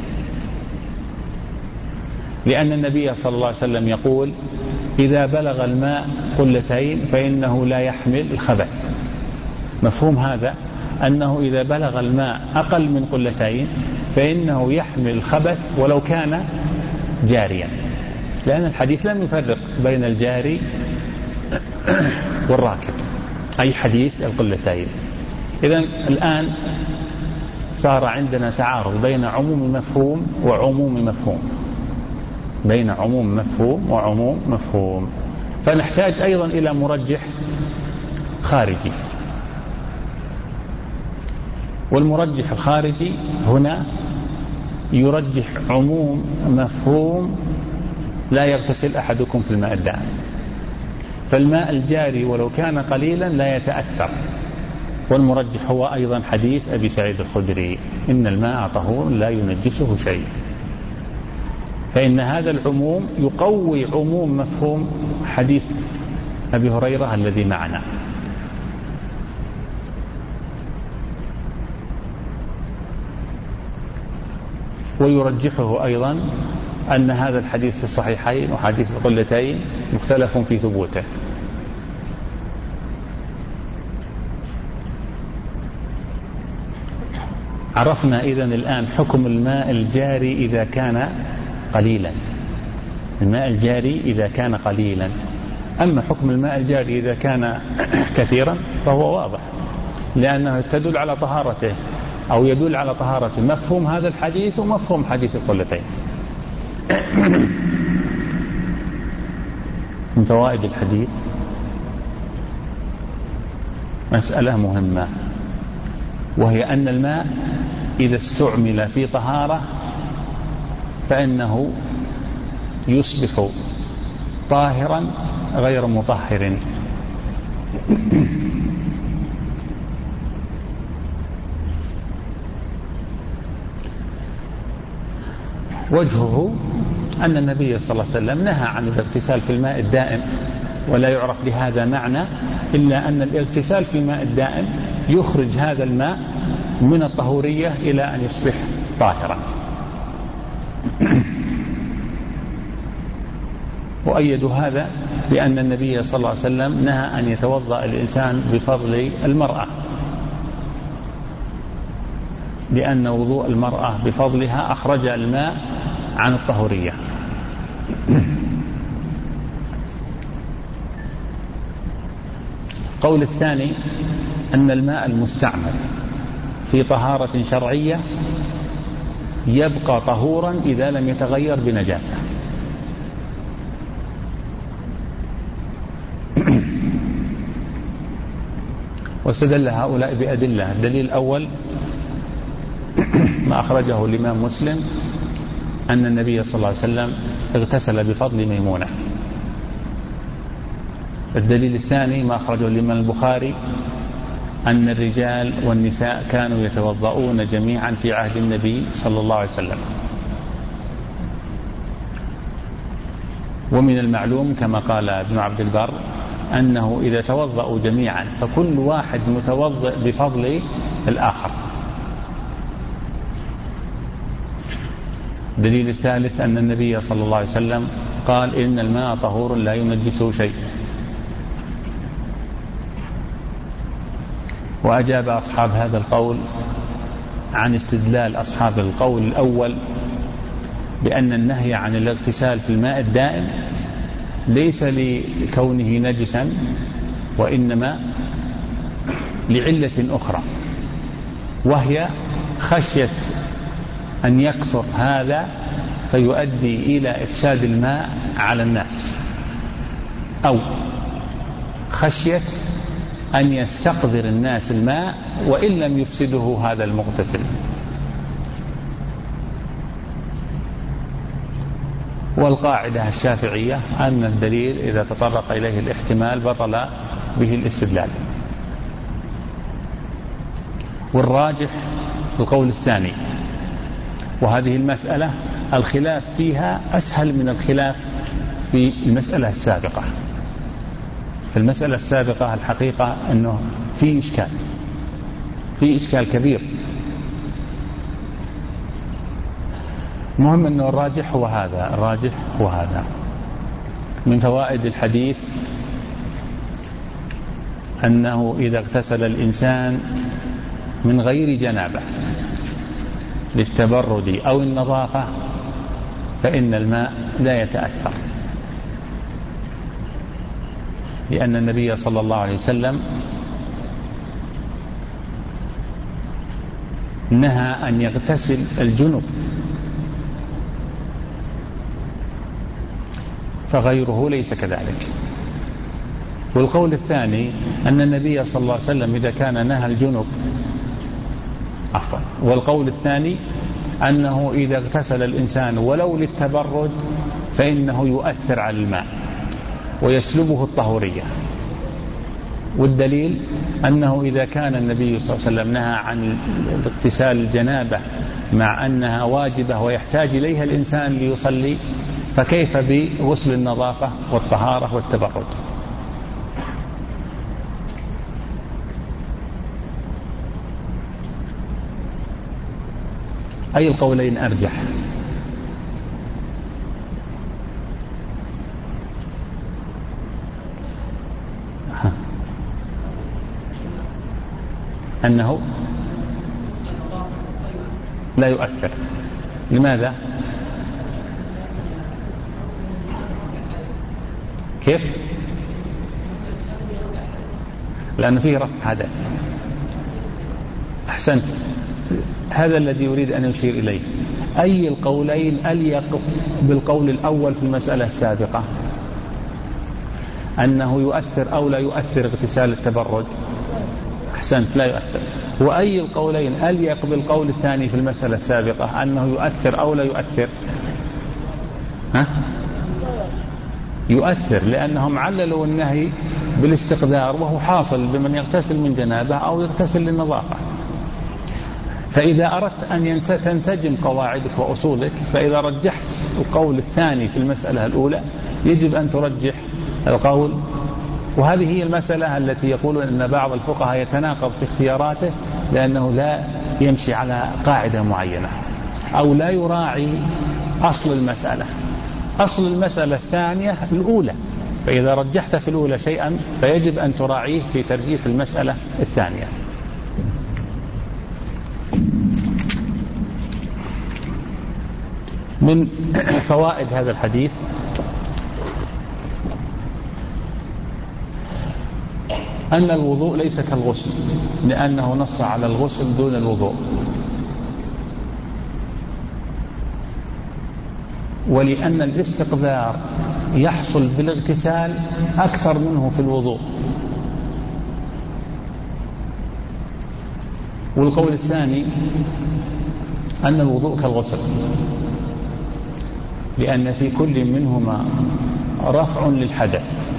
لأن النبي صلى الله عليه وسلم يقول: إذا بلغ الماء قلتين فإنه لا يحمل الخبث. مفهوم هذا أنه إذا بلغ الماء أقل من قلتين فإنه يحمل الخبث ولو كان جاريا، لأن الحديث لم يفرق بين الجاري والراكب، أي حديث القلتين. إذن الآن صار عندنا تعارض بين عموم مفهوم وعموم مفهوم، بين عموم مفهوم وعموم مفهوم. فنحتاج أيضا إلى مرجح خارجي، والمرجح الخارجي هنا يرجح عموم مفهوم لا يغتسل أحدكم في الماء الدائم، فالماء الجاري ولو كان قليلا لا يتأثر. والمرجح هو أيضا حديث أبي سعيد الخدري إن الماء طهور لا ينجسه شيء، فإن هذا العموم يقوي عموم مفهوم حديث أبي هريرة الذي معنا. ويرجحه أيضا أن هذا الحديث في الصحيحين وحديث القلتين مختلف في ثبوته. عرفنا إذن الآن حكم الماء الجاري إذا كان قليلا، الماء الجاري إذا كان قليلا. أما حكم الماء الجاري إذا كان كثيرا فهو واضح، لأنه تدل على طهارته أو يدل على طهارته مفهوم هذا الحديث ومفهوم حديث القلتين. من فوائد الحديث مسألة مهمة، وهي أن الماء إذا استعمل في طهارة فإنه يصبح طاهرا غير مطهر. وجهه أن النبي صلى الله عليه وسلم نهى عن الاغتسال في الماء الدائم، ولا يعرف لهذا معنى إلا أن الاغتسال في الماء الدائم يخرج هذا الماء من الطهورية إلى أن يصبح طاهرا. وأيدوا هذا بأن النبي صلى الله عليه وسلم نهى أن يتوضأ الإنسان بفضل المرأة، لأن وضوء المرأة بفضلها أخرج الماء عن الطهورية. القول الثاني أن الماء المستعمل في طهارة شرعية يبقى طهورا إذا لم يتغير بنجاسة. واستدل هؤلاء بأدلة. الدليل الأول ما أخرجه الإمام مسلم أن النبي صلى الله عليه وسلم اغتسل بفضل ميمونة. الدليل الثاني ما أخرجه الإمام البخاري أن الرجال والنساء كانوا يتوضؤون جميعا في عهد النبي صلى الله عليه وسلم. ومن المعلوم كما قال ابن عبد البر أنه إذا توضؤوا جميعا فكل واحد متوضئ بفضل الآخر. الدليل الثالث أن النبي صلى الله عليه وسلم قال إن الماء طهور لا ينجسه شيء. وأجاب أصحاب هذا القول عن استدلال أصحاب القول الأول بأن النهي عن الاغتسال في الماء الدائم ليس لكونه نجسا، وإنما لعلة أخرى، وهي خشية أن يكثر هذا فيؤدي إلى إفساد الماء على الناس، أو خشية أن يستقذر الناس الماء وإن لم يفسده هذا المغتسل. والقاعدة الشافعية أن الدليل إذا تطرق إليه الاحتمال بطل به الاستدلال. والراجح القول الثاني، وهذه المسألة الخلاف فيها أسهل من الخلاف في المسألة السابقة. في المسألة السابقة الحقيقة أنه في إشكال في إشكال كبير. مهم أنه الراجح هو هذا الراجح هو هذا. من فوائد الحديث أنه إذا اغتسل الإنسان من غير جنابة للتبرد أو النظافة فإن الماء لا يتأثر، لأن النبي صلى الله عليه وسلم نهى أن يغتسل الجنب، فغيره ليس كذلك. والقول الثاني أن النبي صلى الله عليه وسلم إذا كان نهى الجنب عفوا والقول الثاني أنه إذا اغتسل الإنسان ولو للتبرد فإنه يؤثر على الماء ويسلبه الطهورية. والدليل أنه إذا كان النبي صلى الله عليه وسلم نهى عن اغتسال الجنابة مع أنها واجبة ويحتاج إليها الإنسان ليصلي، فكيف بغسل النظافة والطهارة والتبرد؟ أي القولين أرجح؟ أنه لا يؤثر. لماذا؟ كيف؟ لأن فيه رفع حدث. أحسنت، هذا الذي يريد أن يشير إليه. أي القولين أليق بالقول الأول في المسألة السابقة أنه يؤثر أو لا يؤثر اغتسال التبرد؟ أحسنت، لا يؤثر. وأي القولين أليق بالقول الثاني في المسألة السابقة أنه يؤثر أو لا يؤثر؟ ها؟ يؤثر، لأنهم عللوا النهي بالاستقدار وهو حاصل بمن يغتسل من جنابه أو يغتسل للنظافة. فإذا أردت أن تنسجم قواعدك وأصولك، فإذا رجحت القول الثاني في المسألة الأولى يجب أن ترجح القول. وهذه هي المسألة التي يقولون أن بعض الفقهاء يتناقض في اختياراته لأنه لا يمشي على قاعدة معينة أو لا يراعي أصل المسألة. أصل المسألة الثانية الأولى، فإذا رجحت في الأولى شيئا فيجب أن تراعيه في ترجيح المسألة الثانية. من فوائد هذا الحديث أن الوضوء ليس كالغسل، لأنه نص على الغسل دون الوضوء، ولأن الاستقذار يحصل بالاغتسال أكثر منه في الوضوء. والقول الثاني أن الوضوء كالغسل، لأن في كل منهما رفع للحدث.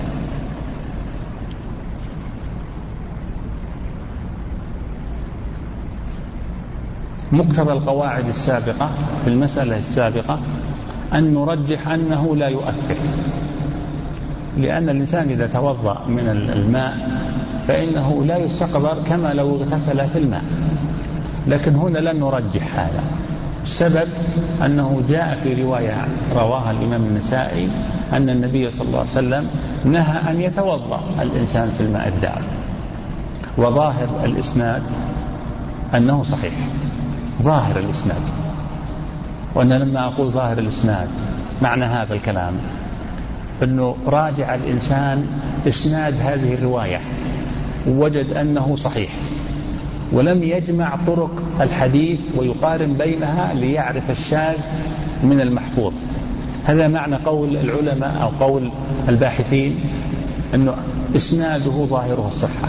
مقتضى القواعد السابقة في المسألة السابقة أن نرجح أنه لا يؤثر، لأن الإنسان إذا توضأ من الماء فإنه لا يستقذر كما لو اغتسل في الماء، لكن هنا لن نرجح هذا. السبب أنه جاء في رواية رواها الإمام النسائي أن النبي صلى الله عليه وسلم نهى أن يتوضأ الإنسان في الماء الدائم، وظاهر الإسناد أنه صحيح، ظاهر الإسناد. وأنا لما أقول ظاهر الإسناد معنى هذا الكلام أنه راجع الإنسان إسناد هذه الرواية ووجد أنه صحيح، ولم يجمع طرق الحديث ويقارن بينها ليعرف الشاذ من المحفوظ. هذا معنى قول العلماء أو قول الباحثين أنه إسناده ظاهره الصحة،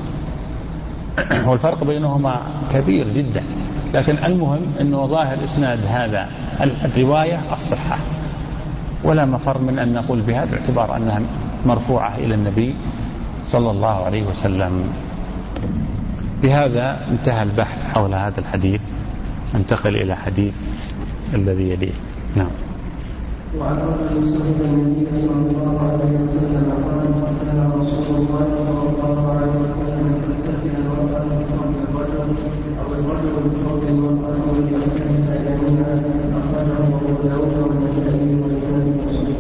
والفرق بينهما كبير جدا، لكن المهم أنه ظاهر إسناد هذا الرواية الصحة، ولا مفر من أن نقول بها باعتبار أنها مرفوعة إلى النبي صلى الله عليه وسلم. بهذا انتهى البحث حول هذا الحديث. انتقل إلى حديث الذي يليه. نعم. وعن رجل صحب النبي صلى الله عليه وسلم قال كان رسول الله صلى الله عليه وسلم يغتسل المرأة بفضل الرجل أو الرجل بفضل المرأة وليغتسل جميعا. أخرجه أبو داود والنسائي وإسناده صحيح.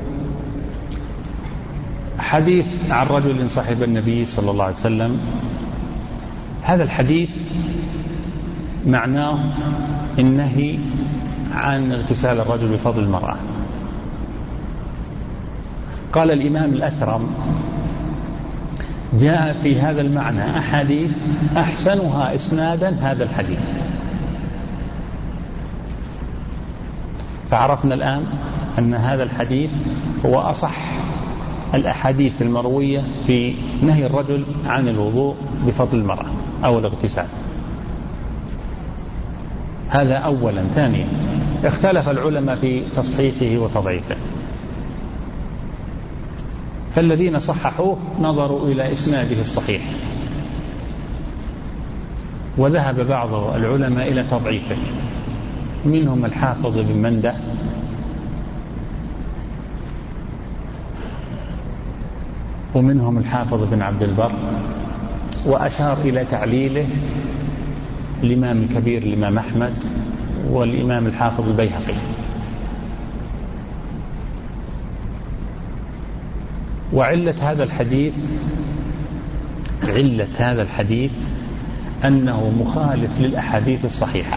حديث عن رجل صحب النبي صلى الله عليه وسلم. هذا الحديث معناه النهي عن اغتسال الرجل بفضل المرأة. قال الإمام الأثرم جاء في هذا المعنى أحاديث أحسنها إسنادا هذا الحديث. فعرفنا الآن أن هذا الحديث هو أصح الأحاديث المروية في نهي الرجل عن الوضوء بفضل المرأة أو الاغتسال. هذا أولا. ثانيا، اختلف العلماء في تصحيحه وتضعيفه، فالذين صححوه نظروا إلى إسناده الصحيح، وذهب بعض العلماء إلى تضعيفه، منهم الحافظ بن منده ومنهم الحافظ بن عبد البر، وأشار إلى تعليله الإمام الكبير الإمام أحمد والإمام الحافظ البيهقي. وعلة هذا الحديث علة هذا الحديث أنه مخالف للأحاديث الصحيحة،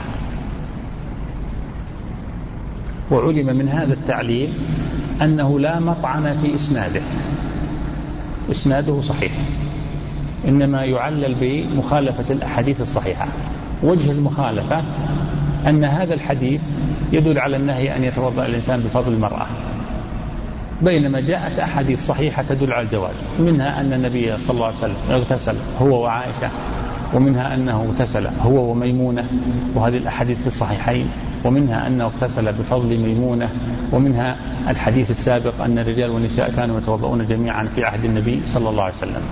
وعلم من هذا التعليل أنه لا مطعن في إسناده، إسناده صحيح، إنما يعلل بمخالفة الأحاديث الصحيحة. وجه المخالفة أن هذا الحديث يدل على النهي أن يتوضأ الإنسان بفضل المرأة، بينما جاءت أحاديث صحيحة تدل على الجواز، منها أن النبي صلى الله عليه وسلم اغتسل هو وعائشة، ومنها أنه اغتسل هو وميمونة، وهذه الأحاديث في الصحيحين، ومنها أنه اغتسل بفضل ميمونة، ومنها الحديث السابق أن الرجال والنساء كانوا يتوضؤون جميعا في عهد النبي صلى الله عليه وسلم.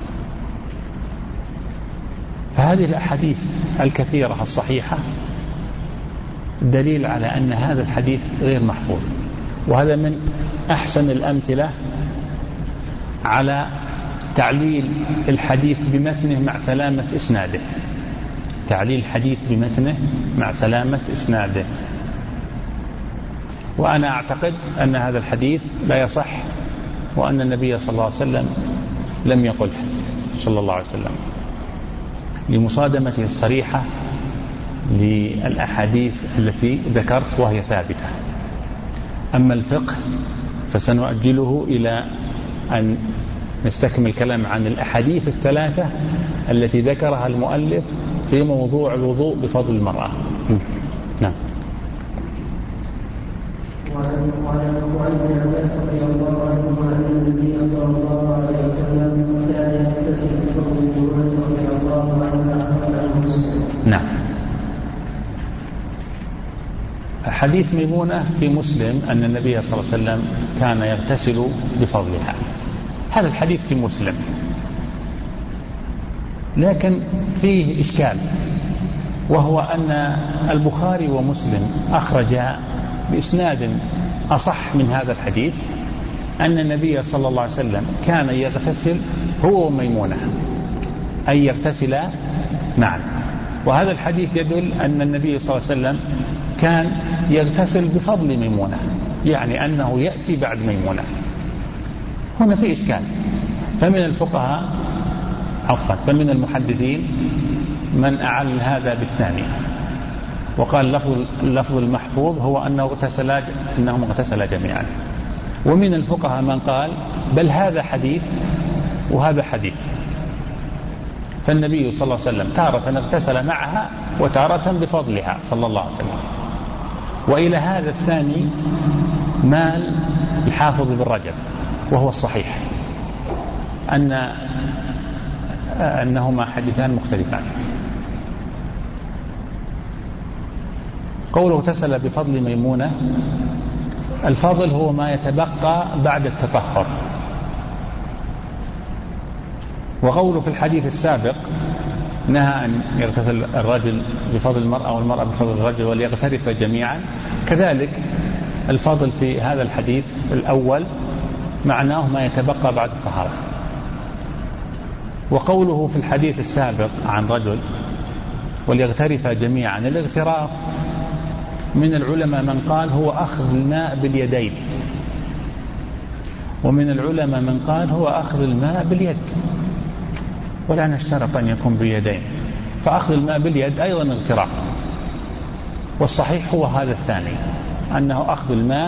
فهذه الأحاديث الكثيرة الصحيحة دليل على أن هذا الحديث غير محفوظ، وهذا من أحسن الأمثلة على تعليل الحديث بمتنه مع سلامة إسناده، تعليل الحديث بمتنه مع سلامة إسناده. وأنا أعتقد أن هذا الحديث لا يصح، وأن النبي صلى الله عليه وسلم لم يقله صلى الله عليه وسلم، لمصادمته الصريحة للأحاديث التي ذكرت وهي ثابتة. أما الفقه فسنؤجله إلى أن نستكمل الكلام عن الأحاديث الثلاثة التي ذكرها المؤلف في موضوع الوضوء بفضل المرأة. نعم. وعن ابن عباس رضي الله عنهما أن النبي صلى الله عليه وسلم كان يغتسل بفضل الجمعة رضي الله عنها أخرجه مسلم. نعم. حديث ميمونة في مسلم أن النبي صلى الله عليه وسلم كان يغتسل بفضلها، هذا الحديث في مسلم، لكن فيه إشكال، وهو أن البخاري ومسلم أخرجا بإسناد أصح من هذا الحديث أن النبي صلى الله عليه وسلم كان يغتسل هو وميمونة، أي يغتسل معا. وهذا الحديث يدل أن النبي صلى الله عليه وسلم كان يغتسل بفضل ميمونة، يعني أنه يأتي بعد ميمونة. هنا في إشكال، فمن الفقهاء عفوا فمن المحدثين من أعل هذا بالثاني، وقال لفظ اللفظ المحفوظ هو أنه اغتسل أنهم اغتسل جميعا. ومن الفقهاء من قال بل هذا حديث وهذا حديث، فالنبي صلى الله عليه وسلم تارة اغتسل معها وتارة بفضلها صلى الله عليه وسلم. وإلى هذا الثاني مال الحافظ بن رجب، وهو الصحيح أن أنهما حديثان مختلفان. قوله اغتسل بفضل ميمونة، الفضل هو ما يتبقى بعد التطهر. وقوله في الحديث السابق نهى أن يغتسل الرجل بفضل المرأة والمرأة بفضل الرجل وليغترف جميعا، كذلك الفضل في هذا الحديث الأول معناه ما يتبقى بعد الطهارة. وقوله في الحديث السابق عن رجل وليغترف جميعا، الاغتراف من العلماء من قال هو أخذ الماء باليدين، ومن العلماء من قال هو أخذ الماء باليد، ولا نشترط أن يكون باليدين، فأخذ الماء باليد أيضا اغتراف. والصحيح هو هذا الثاني، أنه أخذ الماء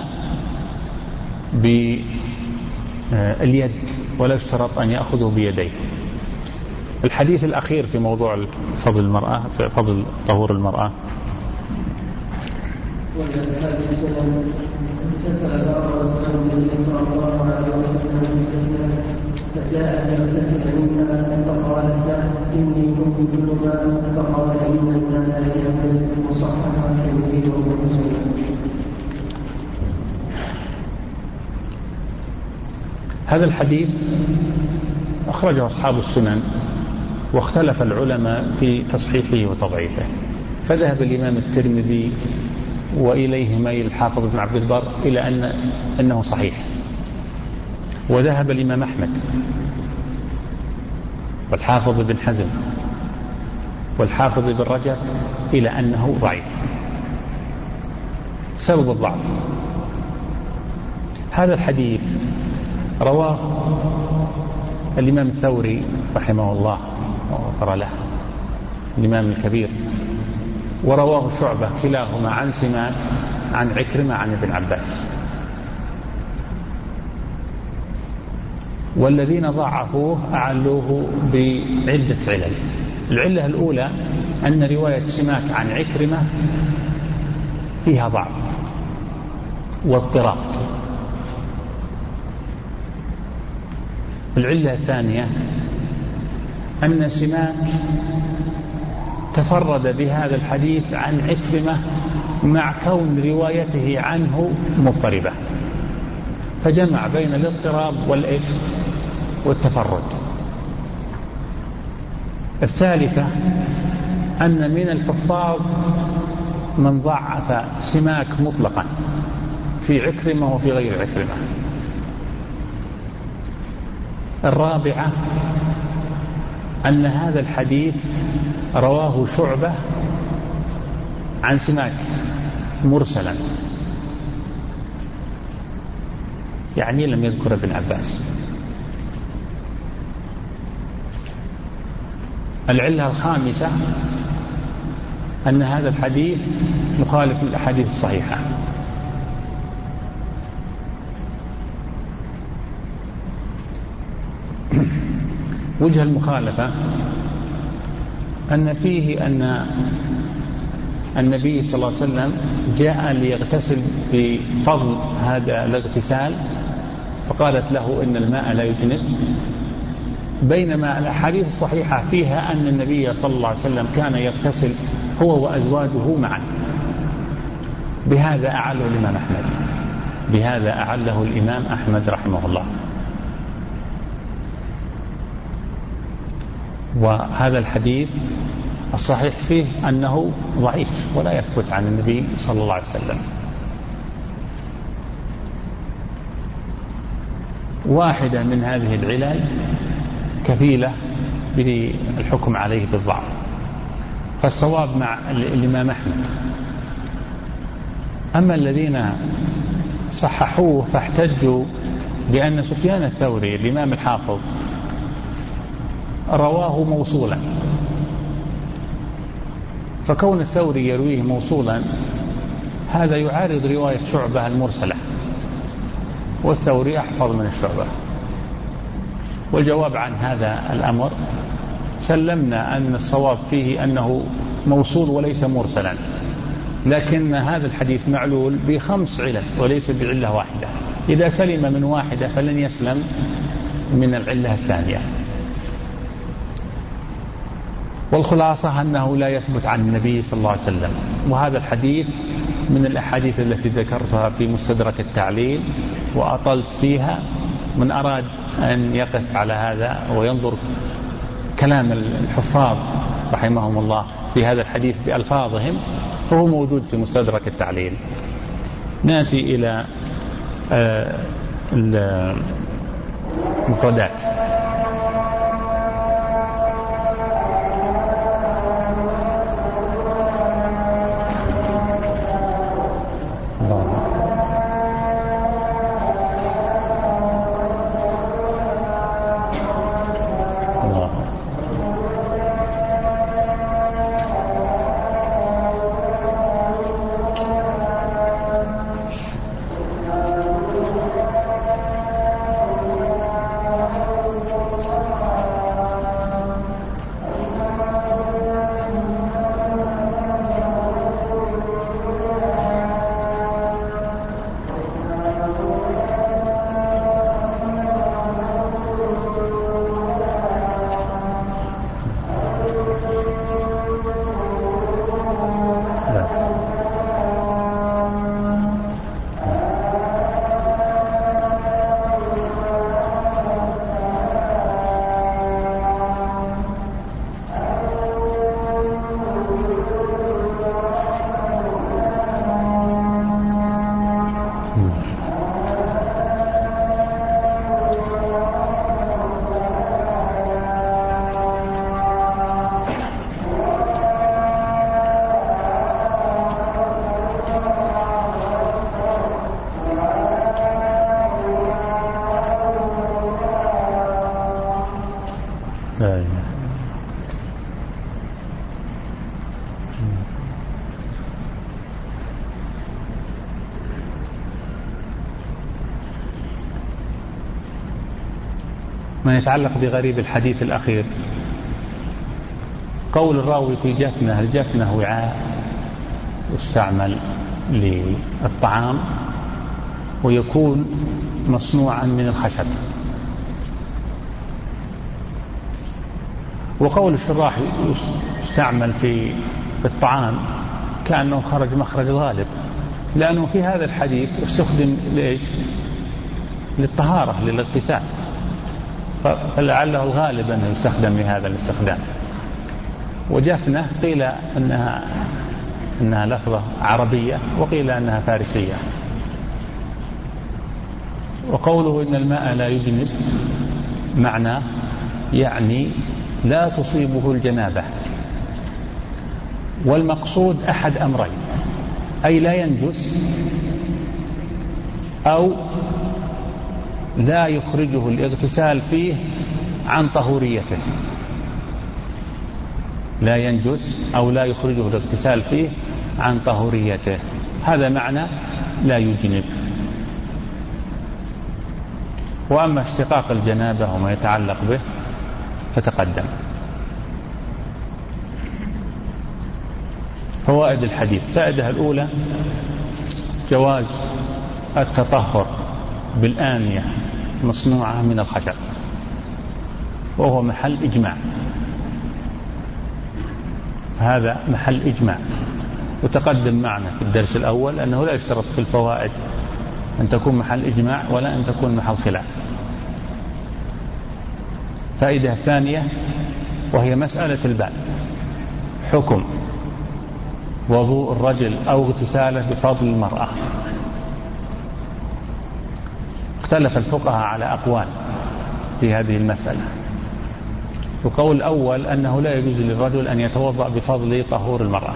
باليد ولا يشترط أن يأخذه بيديه. الحديث الأخير في موضوع فضل المرأة، في فضل طهور المرأة، اغتسل بعض رسول الله صلى الله عليه وسلم فجاء ليغتسل منها فقالت له إني كنت جنبا فقال إن الناس لا يغتسل مصححا الترمذي ومسلم. هذا الحديث أخرجه أصحاب السنن واختلف العلماء في تصحيحه وتضعيفه، فذهب الإمام الترمذي وإليه ميل الحافظ بن عبد البر إلى أن أنه صحيح، وذهب الإمام أحمد والحافظ بن حزم والحافظ بن رجب إلى أنه ضعيف. سبب الضعف هذا الحديث رواه الإمام الثوري رحمه الله وغفر له الإمام الكبير، ورواه شعبة كلاهما عن سماك عن عكرمة عن ابن عباس. والذين ضعفوه أعلوه بعدة علل. العلة الأولى أن رواية سماك عن عكرمة فيها ضعف واضطراب. العلة الثانية أن سماك تفرد بهذا الحديث عن عكرمة مع كون روايته عنه مضطربة، فجمع بين الاضطراب والإيش والتفرد. الثالثة أن من الحفاظ من ضعف سماك مطلقا في عكرمة وفي غير عكرمة. الرابعة أن هذا الحديث رواه شعبة عن سماك مرسلا، يعني لم يذكر ابن عباس. العلة الخامسة أن هذا الحديث مخالف للأحاديث الصحيحة. وجه المخالفة أن فيه أن النبي صلى الله عليه وسلم جاء ليغتسل بفضل هذا الاغتسال فقالت له إن الماء لا يجنب، بينما الأحاديث الصحيحة فيها أن النبي صلى الله عليه وسلم كان يغتسل هو وأزواجه معا. بهذا أعله الإمام أحمد بهذا أعله الإمام أحمد رحمه الله. وهذا الحديث الصحيح فيه أنه ضعيف ولا يثبت عن النبي صلى الله عليه وسلم. واحدة من هذه العلل كفيلة بالحكم عليه بالضعف، فالصواب مع الإمام أحمد. أما الذين صححوه فاحتجوا بأن سفيان الثوري الإمام الحافظ رواه موصولا، فكون الثوري يرويه موصولا هذا يعارض رواية شعبة المرسلة، والثوري أحفظ من الشعبة. والجواب عن هذا الأمر سلمنا أن الصواب فيه أنه موصول وليس مرسلا، لكن هذا الحديث معلول بخمس علل وليس بعلة واحدة. إذا سلم من واحدة فلن يسلم من العلة الثانية. والخلاصة أنه لا يثبت عن النبي صلى الله عليه وسلم. وهذا الحديث من الأحاديث التي ذكرتها في مستدرك التعليل وأطلت فيها. من أراد أن يقف على هذا وينظر كلام الحفاظ رحمهم الله في هذا الحديث بألفاظهم فهو موجود في مستدرك التعليل. نأتي إلى المفردات. ما يتعلق بغريب الحديث الأخير، قول الراوي في جفنة: الجفنة وعاء يستعمل للطعام ويكون مصنوعا من الخشب. وقول الشراح يستعمل في الطعام كأنه خرج مخرج غالب، لأنه في هذا الحديث استخدم ليش؟ للطهارة، للاغتسال، فلعله الغالب أنه يستخدم لهذا الاستخدام. وجفنة قيل أنها أنها لفظة عربية وقيل أنها فارسية. وقوله إن الماء لا يجنب معنى يعني لا تصيبه الجنابة، والمقصود أحد أمرين: أي لا ينجس، أو لا يخرجه الاغتسال فيه عن طهوريته. لا ينجس أو لا يخرجه الاغتسال فيه عن طهوريته، هذا معنى لا يجنب. وأما اشتقاق الجنابة وما يتعلق به فتقدم. فوائد الحديث: فائدة الأولى جواز التطهر بالآنية مصنوعة من الخشب، وهو محل إجماع، هذا محل إجماع. وتقدم معنا في الدرس الأول أنه لا يشترط في الفوائد أن تكون محل إجماع ولا أن تكون محل خلاف. فائدة الثانية وهي مسألة الباب: حكم وضوء الرجل أو اغتساله بفضل المرأة. اختلف الفقهاء على أقوال في هذه المسألة. وقول الأول أنه لا يجوز للرجل أن يتوضأ بفضل طهور المرأة،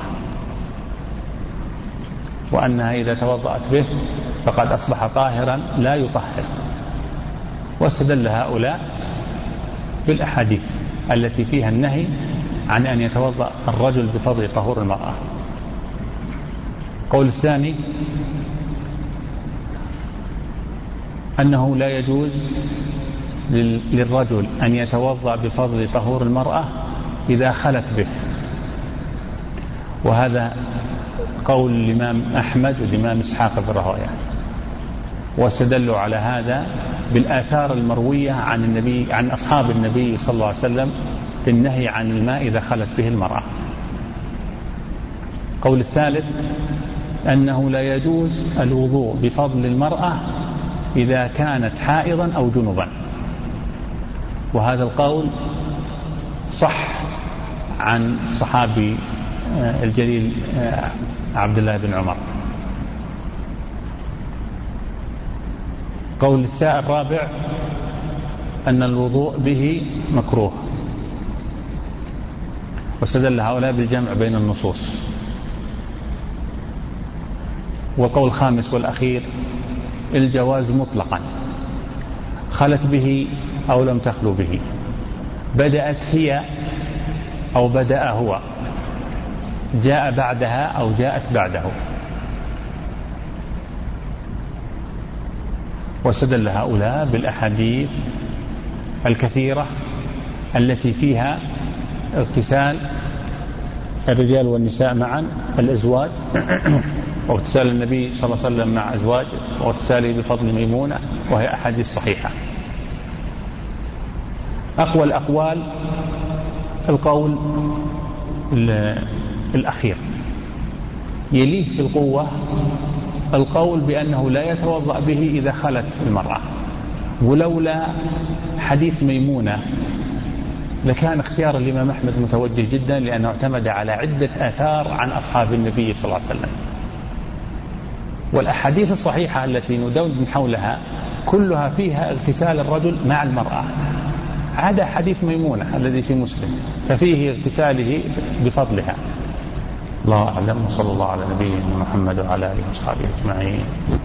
وأنها إذا توضأت به فقد أصبح طاهرا لا يطهر. واستدل هؤلاء بالأحاديث التي فيها النهي عن أن يتوضأ الرجل بفضل طهور المرأة. قول الثاني أنه لا يجوز للرجل أن يتوضأ بفضل طهور المرأة إذا خلت به، وهذا قول الإمام أحمد والإمام إسحاق بن راهويه. واستدلوا على هذا بالآثار المروية عن النبي عن أصحاب النبي صلى الله عليه وسلم في النهي عن الماء إذا خلت به المرأة. قول الثالث أنه لا يجوز الوضوء بفضل المرأة إذا كانت حائضا أو جنبا، وهذا القول صح عن الصحابي الجليل عبد الله بن عمر. قول الرابع أن الوضوء به مكروه، واستدل هؤلاء بالجمع بين النصوص. والقول الخامس والأخير الجواز مطلقا، خلت به أو لم تخلو به، بدأت هي أو بدأ هو، جاء بعدها أو جاءت بعده. واستدل هؤلاء بالأحاديث الكثيرة التي فيها اغتسال الرجال والنساء معا، الأزواج، واغتسال النبي صلى الله عليه وسلم مع أزواجه، واغتساله بفضل ميمونة، وهي أحاديث صحيحة. أقوى الأقوال القول الأخير، يليه في القوة القول بأنه لا يتوضأ به إذا خلت المرأة. ولولا حديث ميمونة لكان اختيار الإمام أحمد متوجه جدا، لأنه اعتمد على عدة آثار عن أصحاب النبي صلى الله عليه وسلم. والأحاديث الصحيحة التي ندون من حولها كلها فيها اغتسال الرجل مع المرأة، عدا حديث ميمونة الذي في مسلم ففيه اغتساله بفضلها. الله أعلم، وصلى الله على نبينا محمد وعلى آله وصحبه أجمعين.